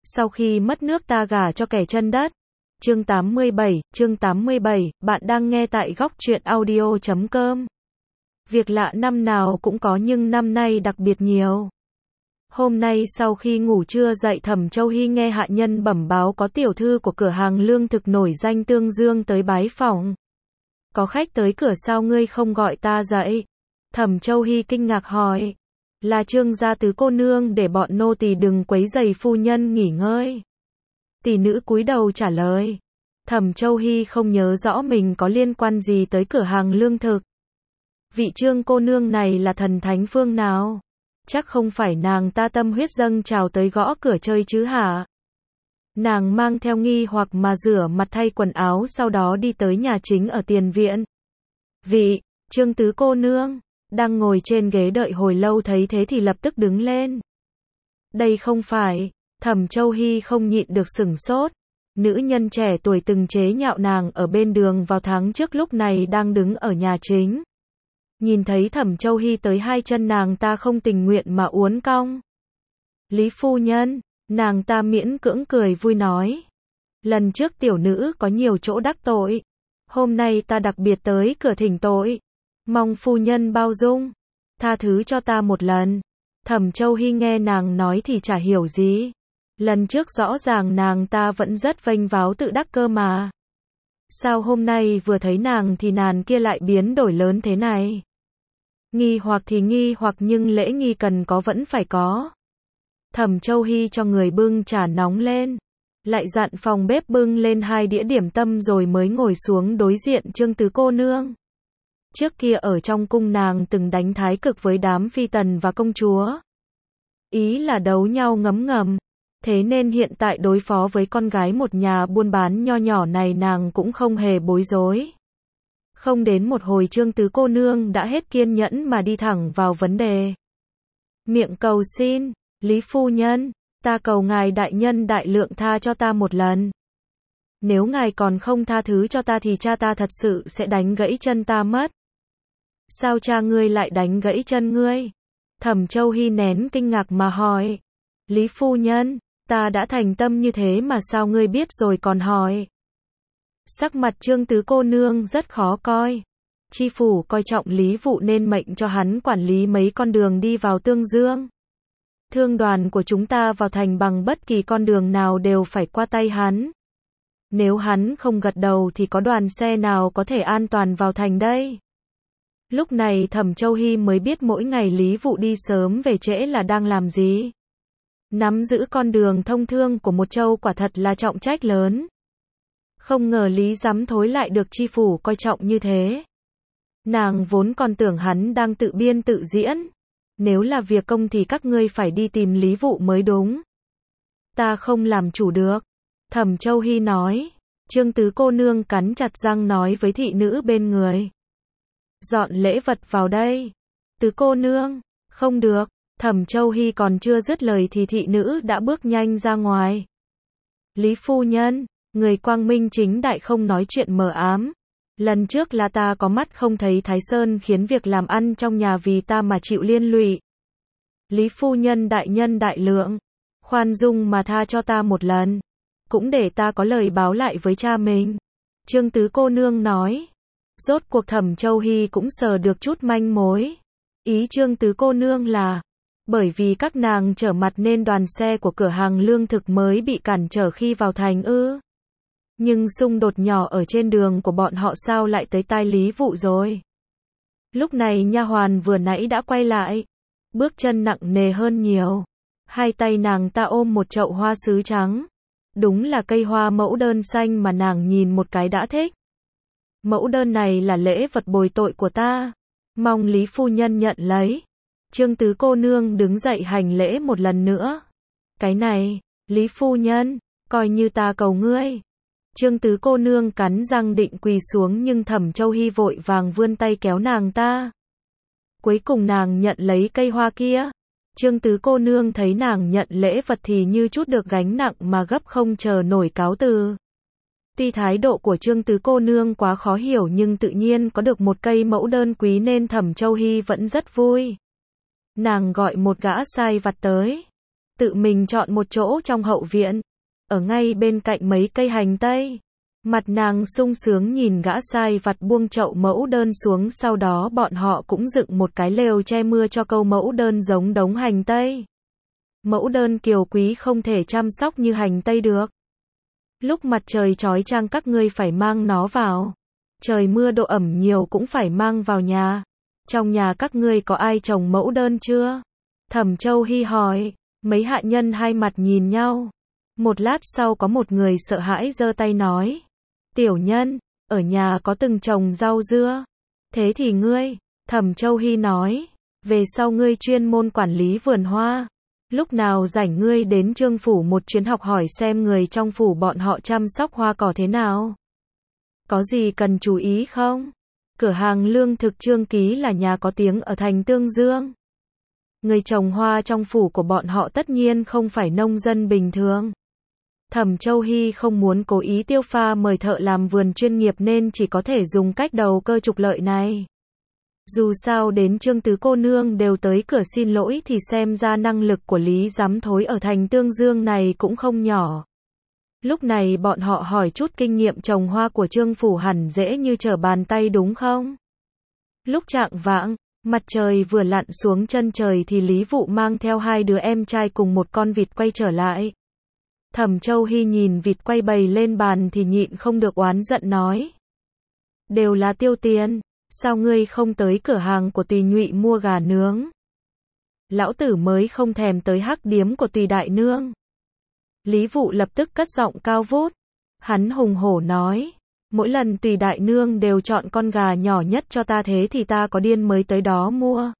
Sau khi mất nước ta gả cho kẻ chân đất. Chương 87, bạn đang nghe tại góc truyện audio.com. Việc lạ năm nào cũng có nhưng năm nay đặc biệt nhiều. Hôm nay sau khi ngủ trưa dậy, Thẩm Châu Hy nghe hạ nhân bẩm báo có tiểu thư của cửa hàng lương thực nổi danh Tương Dương tới bái phỏng. Có khách tới cửa, sao ngươi không gọi ta dậy? Thẩm Châu Hy kinh ngạc hỏi. Là Trương gia tứ cô nương để bọn nô tỳ đừng quấy rầy phu nhân nghỉ ngơi. Tỷ nữ cúi đầu trả lời. Thẩm Châu Hy không nhớ rõ mình có liên quan gì tới cửa hàng lương thực. Vị Trương cô nương này là thần thánh phương nào? Chắc không phải nàng ta tâm huyết dâng trào tới gõ cửa chơi chứ hả? Nàng mang theo nghi hoặc mà rửa mặt thay quần áo, sau đó đi tới nhà chính ở tiền viện. Vị Trương tứ cô nương đang ngồi trên ghế đợi hồi lâu thấy thế thì lập tức đứng lên. Đây không phải. Thẩm Châu Hy không nhịn được sửng sốt. Nữ nhân trẻ tuổi từng chế nhạo nàng ở bên đường vào tháng trước lúc này đang đứng ở nhà chính. Nhìn thấy Thẩm Châu Hy tới, hai chân nàng ta không tình nguyện mà uốn cong. Lý phu nhân, nàng ta miễn cưỡng cười vui nói. Lần trước tiểu nữ có nhiều chỗ đắc tội. Hôm nay ta đặc biệt tới cửa thỉnh tội. Mong phu nhân bao dung, tha thứ cho ta một lần. Thẩm Châu Hy nghe nàng nói thì chả hiểu gì. Lần trước rõ ràng nàng ta vẫn rất vênh váo tự đắc cơ mà. Sao hôm nay vừa thấy nàng thì nàng kia lại biến đổi lớn thế này? Nghi hoặc thì nghi hoặc nhưng lễ nghi cần có vẫn phải có. Thẩm Châu Hy cho người bưng trà nóng lên, lại dặn phòng bếp bưng lên 2 đĩa điểm tâm rồi mới ngồi xuống đối diện Trương tứ cô nương. Trước kia ở trong cung nàng từng đánh thái cực với đám phi tần và công chúa. Ý là đấu nhau ngấm ngầm. Thế nên hiện tại đối phó với con gái một nhà buôn bán nho nhỏ này nàng cũng không hề bối rối. Không đến một hồi Trương tứ cô nương đã hết kiên nhẫn mà đi thẳng vào vấn đề. Miệng cầu xin, Lý phu nhân, ta cầu ngài đại nhân đại lượng tha cho ta một lần. Nếu ngài còn không tha thứ cho ta thì cha ta thật sự sẽ đánh gãy chân ta mất. Sao cha ngươi lại đánh gãy chân ngươi? Thẩm Châu Hy nén kinh ngạc mà hỏi. Lý phu nhân, ta đã thành tâm như thế mà sao ngươi biết rồi còn hỏi? Sắc mặt Trương tứ cô nương rất khó coi. Chi phủ coi trọng Lý Vụ nên mệnh cho hắn quản lý mấy con đường đi vào Tương Dương. Thương đoàn của chúng ta vào thành bằng bất kỳ con đường nào đều phải qua tay hắn. Nếu hắn không gật đầu thì có đoàn xe nào có thể an toàn vào thành đây? Lúc này Thẩm Châu Hy mới biết mỗi ngày Lý Vụ đi sớm về trễ là đang làm gì. Nắm giữ con đường thông thương của một châu quả thật là trọng trách lớn. Không ngờ Lý Giám Thối lại được chi phủ coi trọng như thế. Nàng vốn còn tưởng hắn đang tự biên tự diễn. Nếu là việc công thì các ngươi phải đi tìm Lý Vụ mới đúng. Ta không làm chủ được. Thẩm Châu Hy nói. Trương tứ cô nương cắn chặt răng nói với thị nữ bên người. Dọn lễ vật vào đây. Tứ cô nương, không được. Thẩm Châu Hy còn chưa dứt lời thì thị nữ đã bước nhanh ra ngoài. Lý phu nhân, người quang minh chính đại không nói chuyện mờ ám. Lần trước là ta có mắt không thấy Thái Sơn khiến việc làm ăn trong nhà vì ta mà chịu liên lụy. Lý phu nhân đại nhân đại lượng, khoan dung mà tha cho ta một lần. Cũng để ta có lời báo lại với cha mình. Trương tứ cô nương nói. Rốt cuộc Thẩm Châu Hy cũng sờ được chút manh mối. Ý Trương tứ cô nương là bởi vì các nàng trở mặt nên đoàn xe của cửa hàng lương thực mới bị cản trở khi vào thành ư? Nhưng xung đột nhỏ ở trên đường của bọn họ sao lại tới tai Lý Vụ rồi? Lúc này nha hoàn vừa nãy đã quay lại, bước chân nặng nề hơn nhiều. Hai tay nàng ta ôm một chậu hoa sứ trắng. Đúng là cây hoa mẫu đơn xanh mà nàng nhìn một cái đã thích. Mẫu đơn này là lễ vật bồi tội của ta. Mong Lý phu nhân nhận lấy. Trương tứ cô nương đứng dậy hành lễ một lần nữa. Cái này, Lý phu nhân, coi như ta cầu ngươi. Trương tứ cô nương cắn răng định quỳ xuống nhưng Thẩm Châu Hy vội vàng vươn tay kéo nàng ta. Cuối cùng nàng nhận lấy cây hoa kia. Trương tứ cô nương thấy nàng nhận lễ vật thì như chút được gánh nặng mà gấp không chờ nổi cáo từ. Tuy thái độ của Trương tứ cô nương quá khó hiểu nhưng tự nhiên có được một cây mẫu đơn quý nên Thẩm Châu Hy vẫn rất vui. Nàng gọi một gã sai vặt tới. tự mình chọn một chỗ trong hậu viện, ở ngay bên cạnh mấy cây hành tây. Mặt nàng sung sướng nhìn gã sai vặt buông chậu mẫu đơn xuống, sau đó bọn họ cũng dựng một cái lều che mưa cho câu mẫu đơn giống đống hành tây. Mẫu đơn kiều quý không thể chăm sóc như hành tây được. Lúc mặt trời chói chang các ngươi phải mang nó vào. Trời mưa độ ẩm nhiều cũng phải mang vào nhà. Trong nhà các ngươi có ai trồng mẫu đơn chưa? Thẩm Châu Hy hỏi. Mấy hạ nhân hai mặt nhìn nhau. Một lát sau có một người sợ hãi giơ tay nói. Tiểu nhân, ở nhà có từng trồng rau dưa. Thế thì ngươi, Thẩm Châu Hy nói. Về sau ngươi chuyên môn quản lý vườn hoa. Lúc nào rảnh ngươi đến Trương phủ một chuyến học hỏi xem người trong phủ bọn họ chăm sóc hoa cỏ thế nào. Có gì cần chú ý không? Cửa hàng lương thực Trương Ký là nhà có tiếng ở thành Tương Dương. Người trồng hoa trong phủ của bọn họ tất nhiên không phải nông dân bình thường. Thẩm Châu Hy không muốn cố ý tiêu pha mời thợ làm vườn chuyên nghiệp nên chỉ có thể dùng cách đầu cơ trục lợi này. Dù sao đến Trương tứ cô nương đều tới cửa xin lỗi thì xem ra năng lực của Lý Giám Thối ở thành Tương Dương này cũng không nhỏ. Lúc này bọn họ hỏi chút kinh nghiệm trồng hoa của Trương phủ hẳn dễ như trở bàn tay đúng không? Lúc chạng vạng, mặt trời vừa lặn xuống chân trời thì Lý Vụ mang theo hai đứa em trai cùng một con vịt quay trở lại. Thẩm Châu Hy nhìn vịt quay bày lên bàn thì nhịn không được oán giận nói. Đều là tiêu tiền, sao ngươi không tới cửa hàng của Tùy Nhụy mua gà nướng? Lão tử mới không thèm tới hắc điếm của Tùy đại nương. Lý Vụ lập tức cất giọng cao vút. Hắn hùng hổ nói. Mỗi lần Tùy đại nương đều chọn con gà nhỏ nhất cho ta, thế thì ta có điên mới tới đó mua.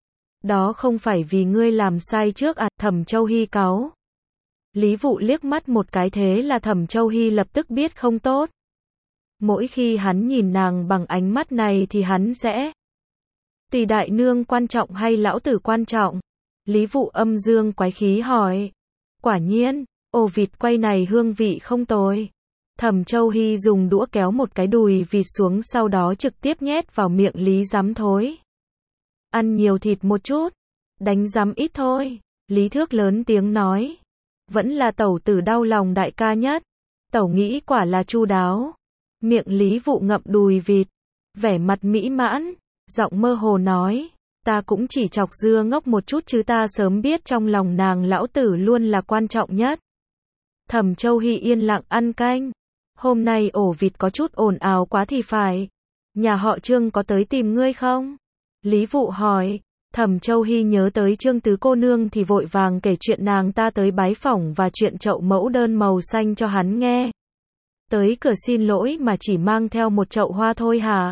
Đó không phải vì ngươi làm sai trước à? Thẩm Châu Hy cáu. Lý Vụ liếc mắt một cái thế là Thẩm Châu Hy lập tức biết không tốt. Mỗi khi hắn nhìn nàng bằng ánh mắt này thì hắn sẽ. Tùy đại nương quan trọng hay lão tử quan trọng? Lý Vụ âm dương quái khí hỏi. Quả nhiên, ổ vịt quay này hương vị không tồi. Thẩm Châu Hy dùng đũa kéo một cái đùi vịt xuống, sau đó trực tiếp nhét vào miệng Lý Giám Thối. Ăn nhiều thịt một chút, đánh giám ít thôi. Lý Thước lớn tiếng nói. Vẫn là tẩu tử đau lòng đại ca nhất. Tẩu nghĩ quả là chu đáo. Miệng Lý Vụ ngậm đùi vịt, vẻ mặt mỹ mãn, giọng mơ hồ nói. Ta cũng chỉ chọc dưa ngốc một chút chứ ta sớm biết trong lòng nàng lão tử luôn là quan trọng nhất. Thẩm Châu Hy yên lặng ăn canh. Hôm nay ổ vịt có chút ồn ào quá thì phải. Nhà họ Trương có tới tìm ngươi không? Lý Vụ hỏi. Thẩm Châu Hy nhớ tới Trương tứ cô nương thì vội vàng kể chuyện nàng ta tới bái phỏng và chuyện chậu mẫu đơn màu xanh cho hắn nghe. Tới cửa xin lỗi mà chỉ mang theo một chậu hoa thôi hả?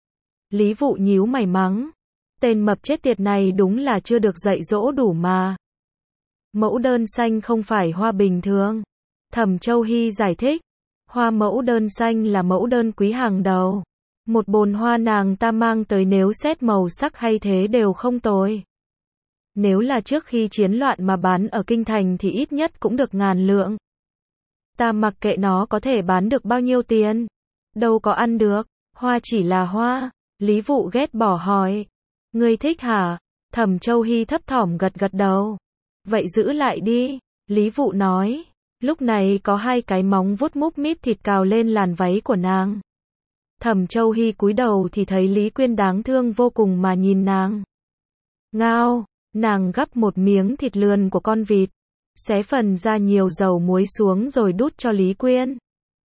Lý Vụ nhíu mày mắng. Tên mập chết tiệt này đúng là chưa được dạy dỗ đủ mà. Mẫu đơn xanh không phải hoa bình thường. Thẩm Châu Hy giải thích. Hoa mẫu đơn xanh là mẫu đơn quý hàng đầu. Một bồn hoa nàng ta mang tới nếu xét màu sắc hay thế đều không tồi. Nếu là trước khi chiến loạn mà bán ở kinh thành thì ít nhất cũng được 1000 lượng. Ta mặc kệ nó có thể bán được bao nhiêu tiền. Đâu có ăn được. Hoa chỉ là hoa. Lý Vụ ghét bỏ hỏi. Ngươi thích hả? Thẩm Châu Hy thấp thỏm gật gật đầu. Vậy giữ lại đi. Lý Vụ nói. Lúc này có hai cái móng vuốt múp míp thịt cào lên làn váy của nàng. Thẩm Châu Hy cúi đầu thì thấy Lý Quyên đáng thương vô cùng mà nhìn nàng. Ngao, nàng gắp một miếng thịt lườn của con vịt, xé phần ra nhiều dầu muối xuống rồi đút cho Lý Quyên.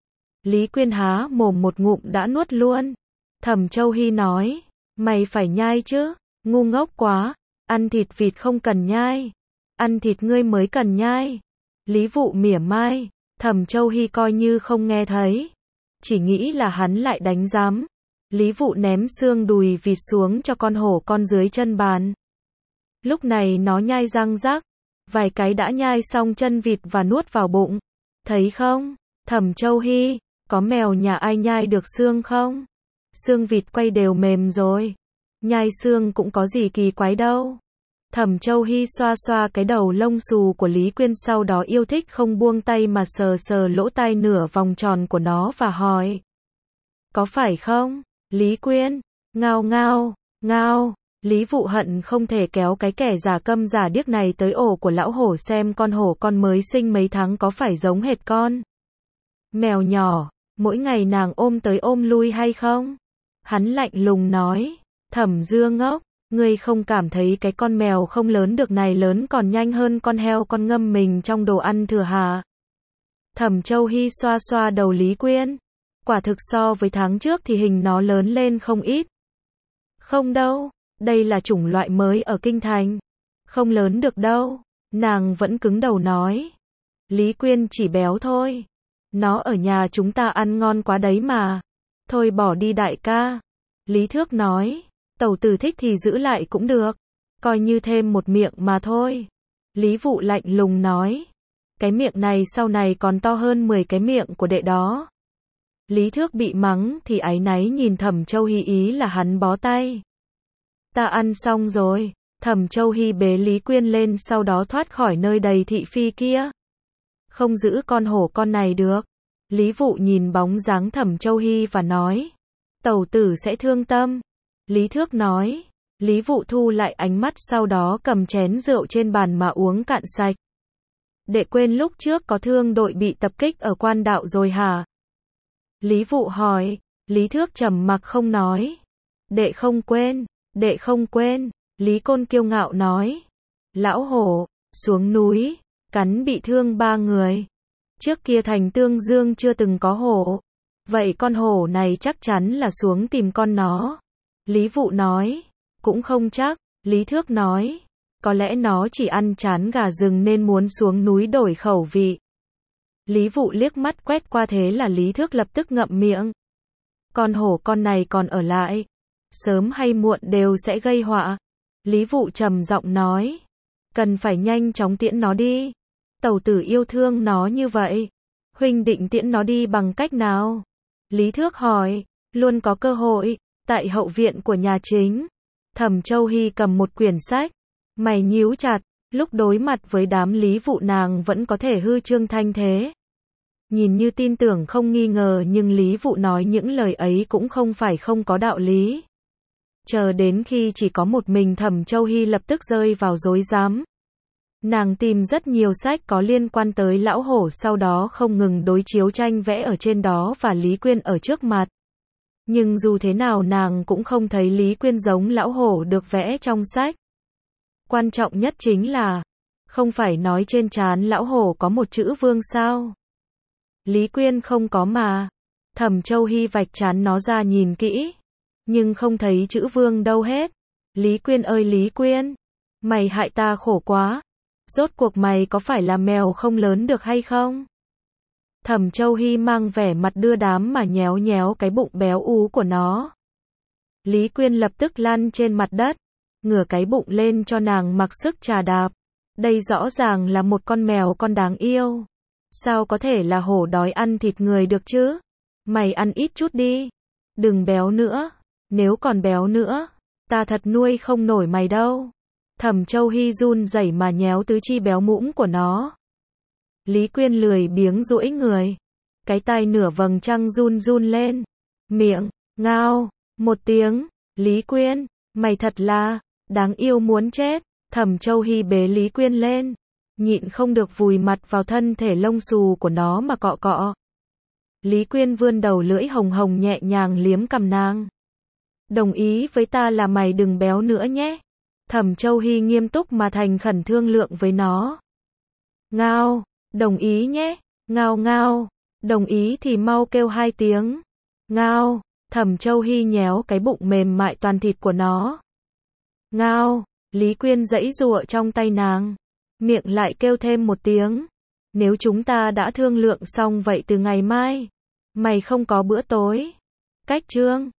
Lý Quyên há mồm một ngụm đã nuốt luôn. Thẩm Châu Hy nói, mày phải nhai chứ, ngu ngốc quá, ăn thịt vịt không cần nhai, ăn thịt ngươi mới cần nhai. Lý Vụ mỉa mai, Thẩm Châu Hy coi như không nghe thấy. Chỉ nghĩ là hắn lại đánh giám. Lý Vụ ném xương đùi vịt xuống cho con hổ con dưới chân bàn. Lúc này nó nhai răng rắc. Vài cái đã nhai xong chân vịt và nuốt vào bụng. Thấy không? Thẩm Châu Hy, có mèo nhà ai nhai được xương không? Xương vịt quay đều mềm rồi. Nhai xương cũng có gì kỳ quái đâu. Thẩm Châu Hy xoa xoa cái đầu lông xù của Lý Quyên, sau đó yêu thích không buông tay mà sờ sờ lỗ tai nửa vòng tròn của nó và hỏi. Có phải không? Lý Quyên, ngao ngao, ngao. Lý Vụ hận không thể kéo cái kẻ giả câm giả điếc này tới ổ của lão hổ xem con hổ con mới sinh mấy tháng có phải giống hệt con mèo nhỏ, mỗi ngày nàng ôm tới ôm lui hay không? Hắn lạnh lùng nói, Thẩm Dương ngốc, ngươi không cảm thấy cái con mèo không lớn được này lớn còn nhanh hơn con heo con ngâm mình trong đồ ăn thừa hả? Thẩm Châu Hy xoa xoa đầu Lý Quyên, quả thực so với tháng trước thì hình nó lớn lên không ít. Không đâu, đây là chủng loại mới ở Kinh Thành, không lớn được đâu, nàng vẫn cứng đầu nói. Lý Quyên chỉ béo thôi, nó ở nhà chúng ta ăn ngon quá đấy mà, thôi bỏ đi đại ca. Lý Thước nói, tẩu tử thích thì giữ lại cũng được, coi như thêm một miệng mà thôi. Lý Vụ lạnh lùng nói, cái miệng này sau này còn to hơn 10 cái miệng của đệ đó. Lý Thước bị mắng thì áy náy nhìn Thẩm Châu Hy, ý là hắn bó tay. Ta ăn xong rồi. Thẩm Châu Hy bế Lý Quyên lên sau đó thoát khỏi nơi đầy thị phi kia. Không giữ con hổ con này được. Lý Vụ nhìn bóng dáng Thẩm Châu Hy và nói, tẩu tử sẽ thương tâm. Lý Thước nói, Lý Vụ thu lại ánh mắt sau đó cầm chén rượu trên bàn mà uống cạn sạch. Đệ quên lúc trước có thương đội bị tập kích ở Quan Đạo rồi hả? Lý Vụ hỏi. Lý Thước trầm mặc không nói. Đệ không quên, đệ không quên. Lý Côn kiêu ngạo nói, lão hổ xuống núi cắn bị thương 3 người. Trước kia thành Tương Dương chưa từng có hổ, vậy con hổ này chắc chắn là xuống tìm con nó. Lý Vụ nói, cũng không chắc. Lý Thước nói, có lẽ nó chỉ ăn chán gà rừng nên muốn xuống núi đổi khẩu vị. Lý Vụ liếc mắt quét qua thế là Lý Thước lập tức ngậm miệng. Con hổ con này còn ở lại, sớm hay muộn đều sẽ gây họa. Lý Vụ trầm giọng nói, cần phải nhanh chóng tiễn nó đi. Tẩu tử yêu thương nó như vậy, huynh định tiễn nó đi bằng cách nào? Lý Thước hỏi, luôn có cơ hội, tại hậu viện của nhà chính. Thẩm Châu Hy cầm một quyển sách, mày nhíu chặt, lúc đối mặt với đám Lý Vụ nàng vẫn có thể hư trương thanh thế. Nhìn như tin tưởng không nghi ngờ nhưng Lý Vụ nói những lời ấy cũng không phải không có đạo lý. Chờ đến khi chỉ có một mình Thẩm Châu Hy lập tức rơi vào rối rắm. Nàng tìm rất nhiều sách có liên quan tới lão hổ sau đó không ngừng đối chiếu tranh vẽ ở trên đó và Lý Quyên ở trước mặt. Nhưng dù thế nào nàng cũng không thấy Lý Quyên giống lão hổ được vẽ trong sách. Quan trọng nhất chính là, không phải nói trên trán lão hổ có một chữ vương sao? Lý Quyên không có mà. Thẩm Châu Hy vạch trán nó ra nhìn kỹ, nhưng không thấy chữ vương đâu hết. Lý Quyên ơi Lý Quyên, mày hại ta khổ quá. Rốt cuộc mày có phải là mèo không lớn được hay không? Thẩm Châu Hy mang vẻ mặt đưa đám mà nhéo nhéo cái bụng béo ú của nó. Lý Quyên lập tức lăn trên mặt đất, ngửa cái bụng lên cho nàng mặc sức chà đạp. Đây rõ ràng là một con mèo con đáng yêu. Sao có thể là hổ đói ăn thịt người được chứ? Mày ăn ít chút đi. Đừng béo nữa. Nếu còn béo nữa, ta thật nuôi không nổi mày đâu. Thẩm Châu Hy run rẩy mà nhéo tứ chi béo mũm của nó. Lý Quyên lười biếng duỗi người. Cái tai nửa vầng trăng run run lên. Miệng, ngao, một tiếng. Lý Quyên, mày thật là, đáng yêu muốn chết. Thẩm Châu Hy bế Lý Quyên lên. Nhịn không được vùi mặt vào thân thể lông xù của nó mà cọ cọ. Lý Quyên vươn đầu lưỡi hồng hồng nhẹ nhàng liếm cằm nàng. Đồng ý với ta là mày đừng béo nữa nhé. Thẩm Châu Hy nghiêm túc mà thành khẩn thương lượng với nó. Ngao, đồng ý nhé. Ngao ngao, đồng ý thì mau kêu 2 tiếng. Ngao, Thẩm Châu Hy nhéo cái bụng mềm mại toàn thịt của nó. Ngao, Lý Quyên giãy giụa trong tay nàng. Miệng lại kêu thêm 1 tiếng. Nếu chúng ta đã thương lượng xong vậy từ ngày mai, mày không có bữa tối. Cách chương